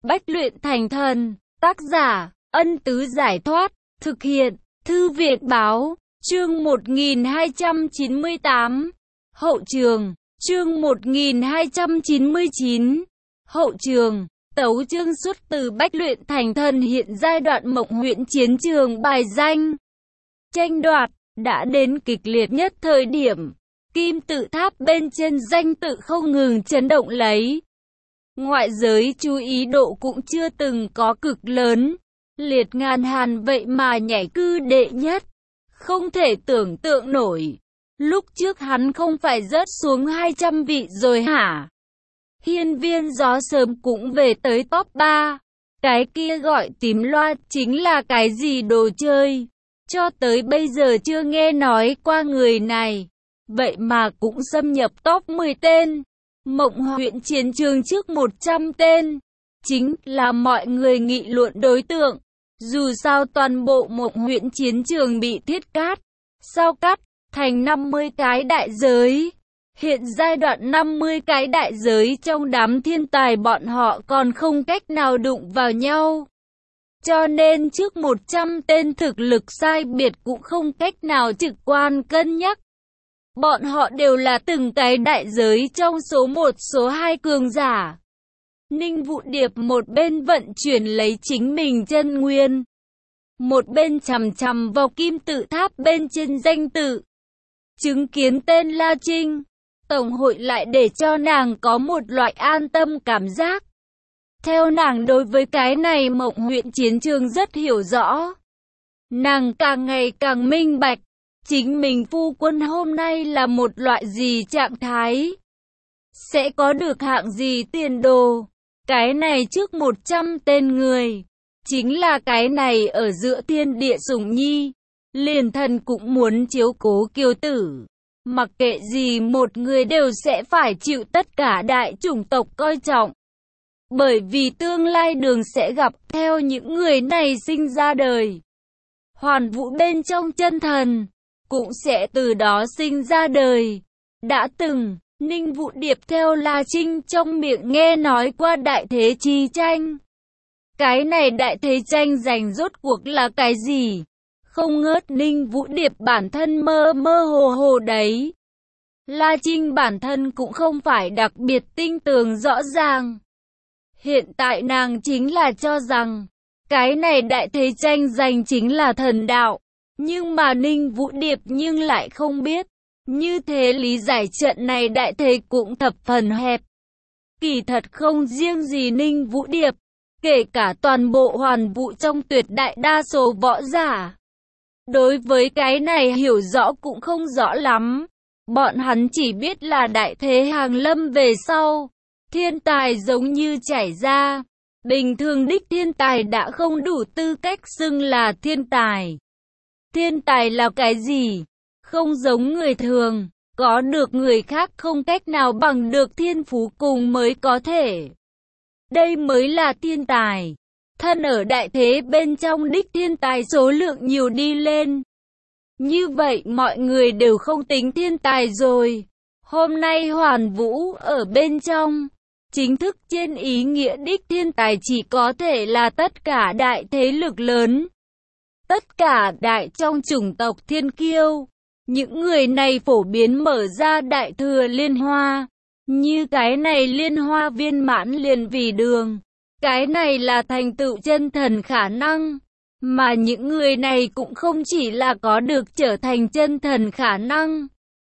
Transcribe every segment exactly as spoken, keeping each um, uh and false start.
Bách luyện thành thần, tác giả, Ân Tứ Giải Thoát, thực hiện, Thư Việt Báo, chương một nghìn hai trăm chín mươi tám, hậu trường, chương một nghìn hai trăm chín mươi chín, hậu trường, tấu chương xuất từ Bách luyện thành thần hiện giai đoạn Mộng Huyễn chiến trường bài danh. Tranh đoạt, đã đến kịch liệt nhất thời điểm, kim tự tháp bên trên danh tự không ngừng chấn động lấy. Ngoại giới chú ý độ cũng chưa từng có cực lớn, Liệt Ngàn Hàn vậy mà nhảy cư đệ nhất, không thể tưởng tượng nổi. Lúc trước hắn không phải rớt xuống hai trăm vị rồi hả? Hiên Viên Gió sớm cũng về tới top ba, cái kia gọi tím loa chính là cái gì đồ chơi? Cho tới bây giờ chưa nghe nói qua người này, vậy mà cũng xâm nhập top mười tên. Mộng Huyễn chiến trường trước một trăm tên, chính là mọi người nghị luận đối tượng. Dù sao toàn bộ Mộng Huyễn chiến trường bị thiết cát, sao cắt, thành năm mươi cái đại giới. Hiện giai đoạn năm mươi cái đại giới trong đám thiên tài bọn họ còn không cách nào đụng vào nhau. Cho nên trước một trăm tên thực lực sai biệt cũng không cách nào trực quan cân nhắc. Bọn họ đều là từng cái đại giới trong số một số hai cường giả. Ninh Vũ Điệp một bên vận chuyển lấy chính mình chân nguyên, một bên chằm chằm vào kim tự tháp bên trên danh tự. Chứng kiến tên La Trinh, Tổng hội lại để cho nàng có một loại an tâm cảm giác. Theo nàng đối với cái này Mộng Huyễn chiến trường rất hiểu rõ. Nàng càng ngày càng minh bạch, chính mình phu quân hôm nay là một loại gì trạng thái, sẽ có được hạng gì tiền đồ. Cái này trước một trăm tên người, chính là cái này ở giữa thiên địa sủng nhi, liền thần cũng muốn chiếu cố kiều tử. Mặc kệ gì một người đều sẽ phải chịu tất cả đại chủng tộc coi trọng. Bởi vì tương lai đường sẽ gặp theo những người này sinh ra đời. Hoàn vũ bên trong chân thần, cũng sẽ từ đó sinh ra đời. Đã từng, Ninh Vũ Điệp theo La Trinh trong miệng nghe nói qua đại thế chi tranh. Cái này đại thế tranh giành rốt cuộc là cái gì? Không ngớt Ninh Vũ Điệp bản thân mơ mơ hồ hồ đấy. La Trinh bản thân cũng không phải đặc biệt tinh tường rõ ràng. Hiện tại nàng chính là cho rằng, cái này đại thế tranh giành chính là thần đạo. Nhưng mà Ninh Vũ Điệp nhưng lại không biết. Như thế lý giải trận này đại thế cũng thập phần hẹp. Kỳ thật không riêng gì Ninh Vũ Điệp, kể cả toàn bộ hoàn vũ trong tuyệt đại đa số võ giả. Đối với cái này hiểu rõ cũng không rõ lắm. Bọn hắn chỉ biết là đại thế hàng lâm về sau, thiên tài giống như chảy ra. Bình thường đích thiên tài đã không đủ tư cách xưng là thiên tài. Thiên tài là cái gì? Không giống người thường, có được người khác không cách nào bằng được thiên phú cùng mới có thể. Đây mới là thiên tài. Thân ở đại thế bên trong đích thiên tài số lượng nhiều đi lên. Như vậy mọi người đều không tính thiên tài rồi. Hôm nay Hoàn Vũ ở bên trong, chính thức trên ý nghĩa đích thiên tài chỉ có thể là tất cả đại thế lực lớn. Tất cả đại trong chủng tộc thiên kiêu. Những người này phổ biến mở ra đại thừa liên hoa. Như cái này liên hoa viên mãn liền vì đường. Cái này là thành tựu chân thần khả năng. Mà những người này cũng không chỉ là có được trở thành chân thần khả năng.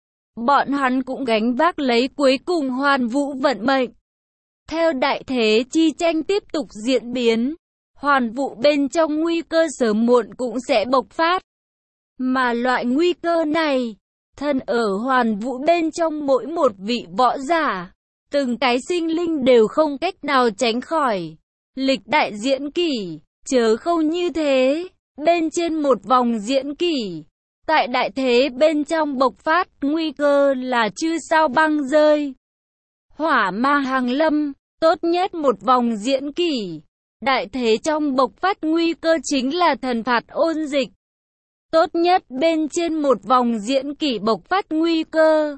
Bọn hắn cũng gánh vác lấy cuối cùng hoàn vũ vận mệnh. Theo đại thế chi tranh tiếp tục diễn biến, hoàn vũ bên trong nguy cơ sớm muộn cũng sẽ bộc phát. Mà loại nguy cơ này, thân ở hoàn vũ bên trong mỗi một vị võ giả, từng cái sinh linh đều không cách nào tránh khỏi. Lịch đại diễn kỷ, chớ không như thế, bên trên một vòng diễn kỷ, tại đại thế bên trong bộc phát nguy cơ là chư sao băng rơi. Hỏa ma hàng lâm, tốt nhất một vòng diễn kỷ, đại thế trong bộc phát nguy cơ chính là thần phạt ôn dịch. Tốt nhất bên trên một vòng diễn kỷ bộc phát nguy cơ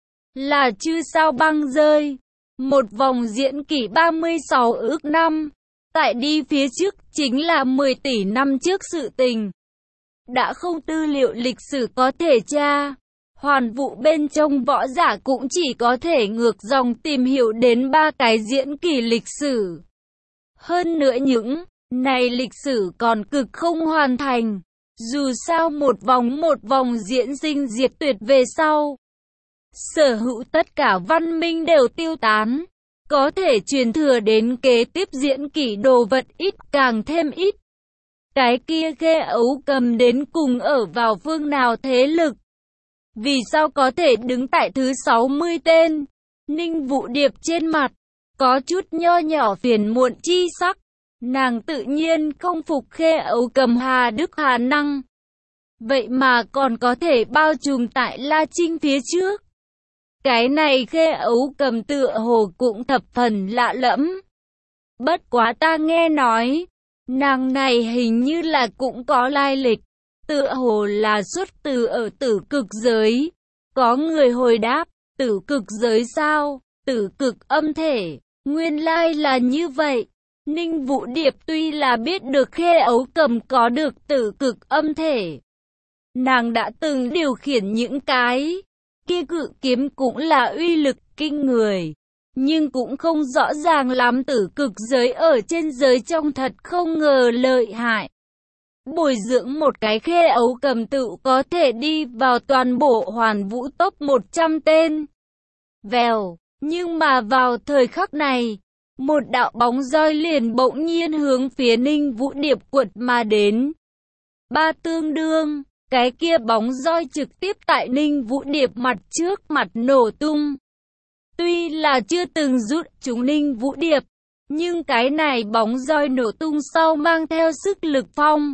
là chư sao băng rơi. Một vòng diễn kỷ ba mươi sáu ước năm. Tại đi phía trước chính là mười tỷ năm trước sự tình. Đã không tư liệu lịch sử có thể tra. Hoàn Vũ bên trong võ giả cũng chỉ có thể ngược dòng tìm hiểu đến ba cái diễn kỳ lịch sử. Hơn nữa những này lịch sử còn cực không hoàn thành. Dù sao một vòng một vòng diễn sinh diệt tuyệt về sau, sở hữu tất cả văn minh đều tiêu tán. Có thể truyền thừa đến kế tiếp diễn kỷ đồ vật ít càng thêm ít. Cái kia Khê Ấu Cầm đến cùng ở vào phương nào thế lực? Vì sao có thể đứng tại thứ sáu mươi tên? Ninh Vũ Điệp trên mặt có chút nho nhỏ phiền muộn chi sắc. Nàng tự nhiên không phục Khê Ấu Cầm hà đức hà năng. Vậy mà còn có thể bao trùm tại La Trinh phía trước. Cái này Khê Ấu Cầm tựa hồ cũng thập phần lạ lẫm. Bất quá ta nghe nói, nàng này hình như là cũng có lai lịch. Tựa hồ là xuất từ ở tử cực giới. Có người hồi đáp, tử cực giới sao? Tử cực âm thể. Nguyên lai là như vậy. Ninh Vũ Điệp tuy là biết được Khê Ấu Cầm có được tử cực âm thể. Nàng đã từng điều khiển những cái kia cự kiếm cũng là uy lực kinh người. Nhưng cũng không rõ ràng lắm tử cực giới ở trên giới trong thật không ngờ lợi hại. Bồi dưỡng một cái Khê Ấu Cầm tự có thể đi vào toàn bộ Hoàn Vũ top một trăm tên. Vèo, nhưng mà vào thời khắc này, một đạo bóng roi liền bỗng nhiên hướng phía Ninh Vũ Điệp quật mà đến. Ba tương đương, cái kia bóng roi trực tiếp tại Ninh Vũ Điệp mặt trước mặt nổ tung. Tuy là chưa từng rút chúng Ninh Vũ Điệp, nhưng cái này bóng roi nổ tung sau mang theo sức lực phong.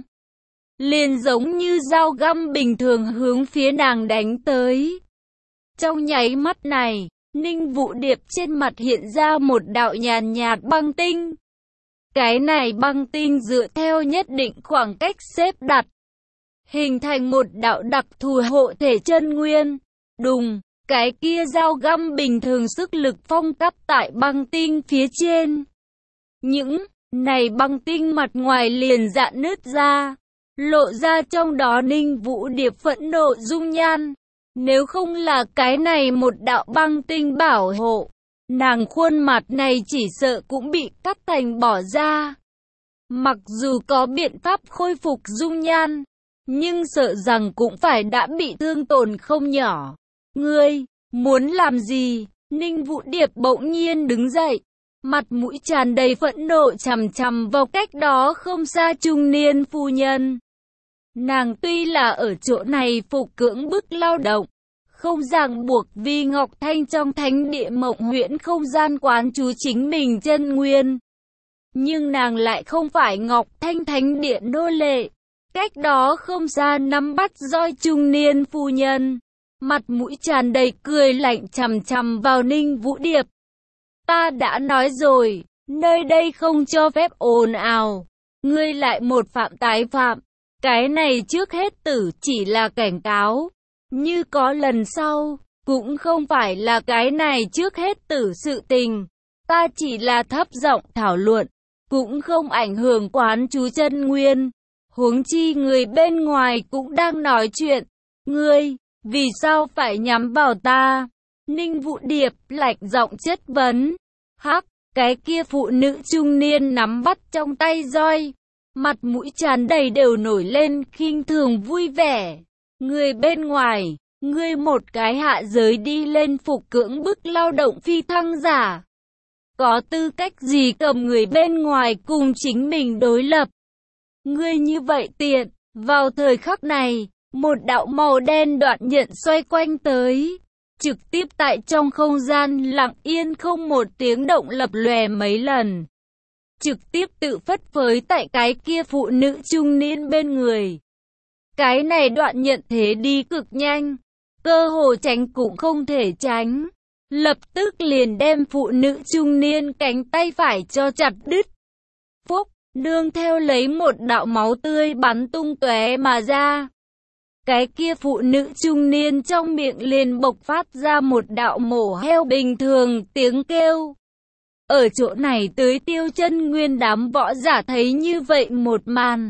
Liền giống như dao găm bình thường hướng phía nàng đánh tới. Trong nháy mắt này, Ninh Vũ Điệp trên mặt hiện ra một đạo nhàn nhạt băng tinh. Cái này băng tinh dựa theo nhất định khoảng cách xếp đặt, hình thành một đạo đặc thù hộ thể chân nguyên. Đùng, cái kia dao găm bình thường sức lực phong cắp tại băng tinh phía trên. Những này băng tinh mặt ngoài liền rạn nứt ra, lộ ra trong đó Ninh Vũ Điệp phẫn nộ dung nhan. Nếu không là cái này một đạo băng tinh bảo hộ, nàng khuôn mặt này chỉ sợ cũng bị cắt thành bỏ ra. Mặc dù có biện pháp khôi phục dung nhan, nhưng sợ rằng cũng phải đã bị thương tổn không nhỏ. Ngươi, muốn làm gì? Ninh Vũ Điệp bỗng nhiên đứng dậy, mặt mũi tràn đầy phẫn nộ chằm chằm vào cách đó không xa trung niên phu nhân. Nàng tuy là ở chỗ này phục cưỡng bức lao động, không ràng buộc vì Ngọc Thanh trong thánh địa Mộng Huyễn không gian quán trú chính mình chân nguyên. Nhưng nàng lại không phải Ngọc Thanh thánh địa nô lệ. Cách đó không xa nắm bắt roi trung niên phu nhân, mặt mũi tràn đầy cười lạnh chằm chằm vào Ninh Vũ Điệp. Ta đã nói rồi, nơi đây không cho phép ồn ào. Ngươi lại một phạm tái phạm. Cái này trước hết tử chỉ là cảnh cáo. Như có lần sau, cũng không phải là cái này trước hết tử sự tình. Ta chỉ là thấp giọng thảo luận, cũng không ảnh hưởng quán chú chân nguyên. Huống chi người bên ngoài cũng đang nói chuyện. Ngươi, vì sao phải nhắm vào ta? Ninh Vũ Điệp lạnh giọng chất vấn. Hắc, cái kia phụ nữ trung niên nắm bắt trong tay roi, mặt mũi tràn đầy đều nổi lên khinh thường vui vẻ. Người bên ngoài, ngươi một cái hạ giới đi lên phục cưỡng bức lao động phi thăng giả. Có tư cách gì cầm người bên ngoài cùng chính mình đối lập? Ngươi như vậy tiện. Vào thời khắc này, một đạo màu đen đoạn nhận xoay quanh tới, trực tiếp tại trong không gian lặng yên không một tiếng động lập lòe mấy lần. Trực tiếp tự phất phới tại cái kia phụ nữ trung niên bên người. Cái này đoạn nhận thế đi cực nhanh, cơ hồ tránh cũng không thể tránh. Lập tức liền đem phụ nữ trung niên cánh tay phải cho chặt đứt. Phúc, nương theo lấy một đạo máu tươi bắn tung tóe mà ra. Cái kia phụ nữ trung niên trong miệng liền bộc phát ra một đạo mổ heo bình thường tiếng kêu. Ở chỗ này tới Tiêu Chân Nguyên đám võ giả thấy như vậy một màn.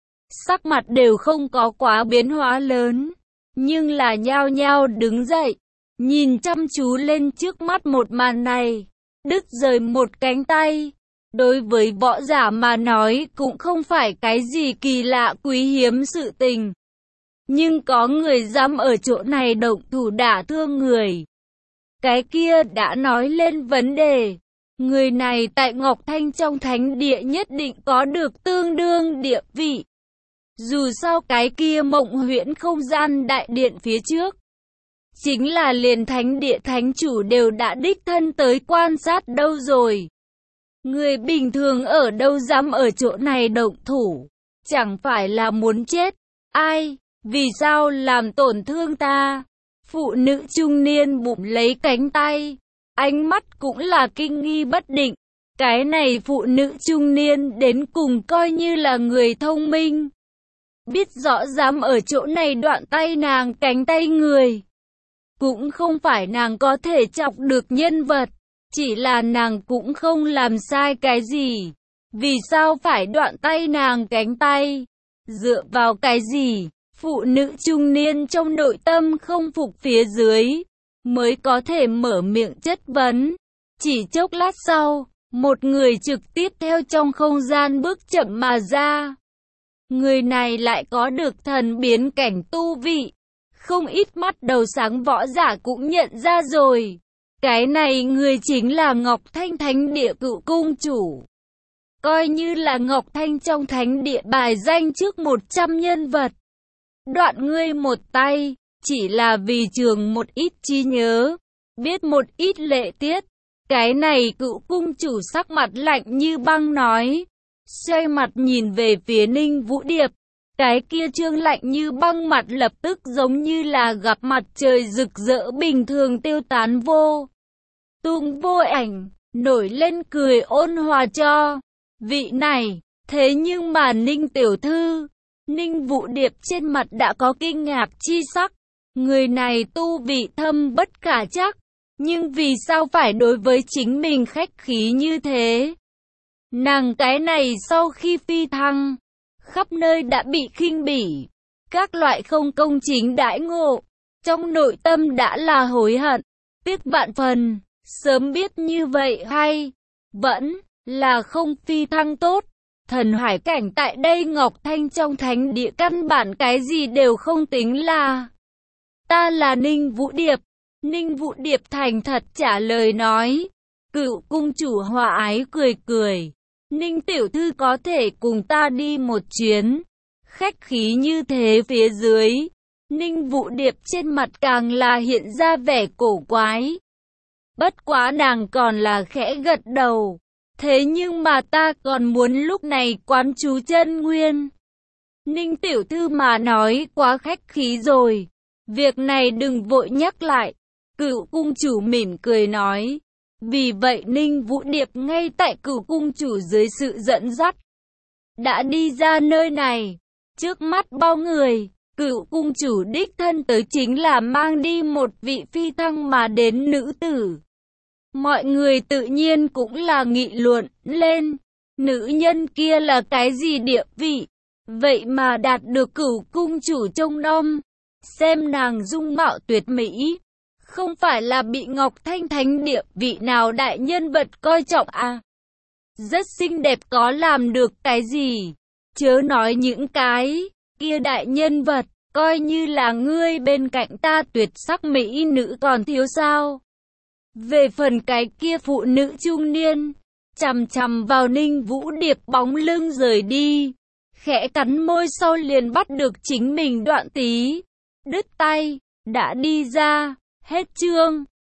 Sắc mặt đều không có quá biến hóa lớn, nhưng là nhao nhao đứng dậy, nhìn chăm chú lên trước mắt một màn này. Đứt rời một cánh tay, đối với võ giả mà nói cũng không phải cái gì kỳ lạ quý hiếm sự tình. Nhưng có người dám ở chỗ này động thủ đả thương người. Cái kia đã nói lên vấn đề. Người này tại Ngọc Thanh trong thánh địa nhất định có được tương đương địa vị. Dù sao cái kia Mộng Huyễn không gian đại điện phía trước, chính là liền thánh địa thánh chủ đều đã đích thân tới quan sát đâu rồi. Người bình thường ở đâu dám ở chỗ này động thủ, chẳng phải là muốn chết. Ai, vì sao làm tổn thương ta? Phụ nữ trung niên bụng lấy cánh tay, ánh mắt cũng là kinh nghi bất định. Cái này phụ nữ trung niên đến cùng coi như là người thông minh, biết rõ dám ở chỗ này đoạn tay nàng cánh tay người. Cũng không phải nàng có thể chọc được nhân vật, chỉ là nàng cũng không làm sai cái gì. Vì sao phải đoạn tay nàng cánh tay? Dựa vào cái gì? Phụ nữ trung niên trong nội tâm không phục phía dưới, mới có thể mở miệng chất vấn. Chỉ chốc lát sau, một người trực tiếp theo trong không gian bước chậm mà ra. Người này lại có được thần biến cảnh tu vị. Không ít mắt đầu sáng võ giả cũng nhận ra rồi. Cái này người chính là Ngọc Thanh thánh địa cựu cung chủ. Coi như là Ngọc Thanh trong thánh địa bài danh trước một trăm nhân vật. Đoạn ngươi một tay, chỉ là vì trường một ít trí nhớ, biết một ít lệ tiết. Cái này cựu cung chủ sắc mặt lạnh như băng nói. Xoay mặt nhìn về phía Ninh Vũ Điệp. Cái kia trương lạnh như băng mặt lập tức giống như là gặp mặt trời rực rỡ bình thường tiêu tán vô tung vô ảnh, nổi lên cười ôn hòa cho. Vị này, thế nhưng mà Ninh tiểu thư, Ninh Vũ Điệp trên mặt đã có kinh ngạc chi sắc. Người này tu vị thâm bất khả chắc, nhưng vì sao phải đối với chính mình khách khí như thế? Nàng cái này sau khi phi thăng, khắp nơi đã bị khinh bỉ, các loại không công chính đãi ngộ, trong nội tâm đã là hối hận, tiếc vạn phần, sớm biết như vậy hay, vẫn là không phi thăng tốt. Thần hải cảnh tại đây Ngọc Thanh trong thánh địa căn bản cái gì đều không tính là. Ta là Ninh Vũ Điệp. Ninh Vũ Điệp thành thật trả lời nói. Cựu cung chủ hòa ái cười cười. Ninh tiểu thư có thể cùng ta đi một chuyến. Khách khí như thế phía dưới, Ninh Vũ Điệp trên mặt càng là hiện ra vẻ cổ quái. Bất quá nàng còn là khẽ gật đầu. Thế nhưng mà ta còn muốn lúc này quán chú chân nguyên. Ninh tiểu thư mà nói quá khách khí rồi. Việc này đừng vội nhắc lại. Cựu cung chủ mỉm cười nói. Vì vậy Ninh Vũ Điệp ngay tại cựu cung chủ dưới sự dẫn dắt, đã đi ra nơi này. Trước mắt bao người, cựu cung chủ đích thân tới chính là mang đi một vị phi thăng mà đến nữ tử. Mọi người tự nhiên cũng là nghị luận lên, nữ nhân kia là cái gì địa vị, vậy mà đạt được cửu cung chủ trông nom. Xem nàng dung mạo tuyệt mỹ, không phải là bị Ngọc Thanh thánh địa vị nào đại nhân vật coi trọng à? Rất xinh đẹp có làm được cái gì? Chớ nói những cái kia đại nhân vật, coi như là ngươi bên cạnh ta tuyệt sắc mỹ nữ còn thiếu sao? Về phần cái kia phụ nữ trung niên, chằm chằm vào Ninh Vũ Điệp bóng lưng rời đi, khẽ cắn môi sau liền bắt được chính mình đoạn tí, đứt tay, đã đi ra, hết chương.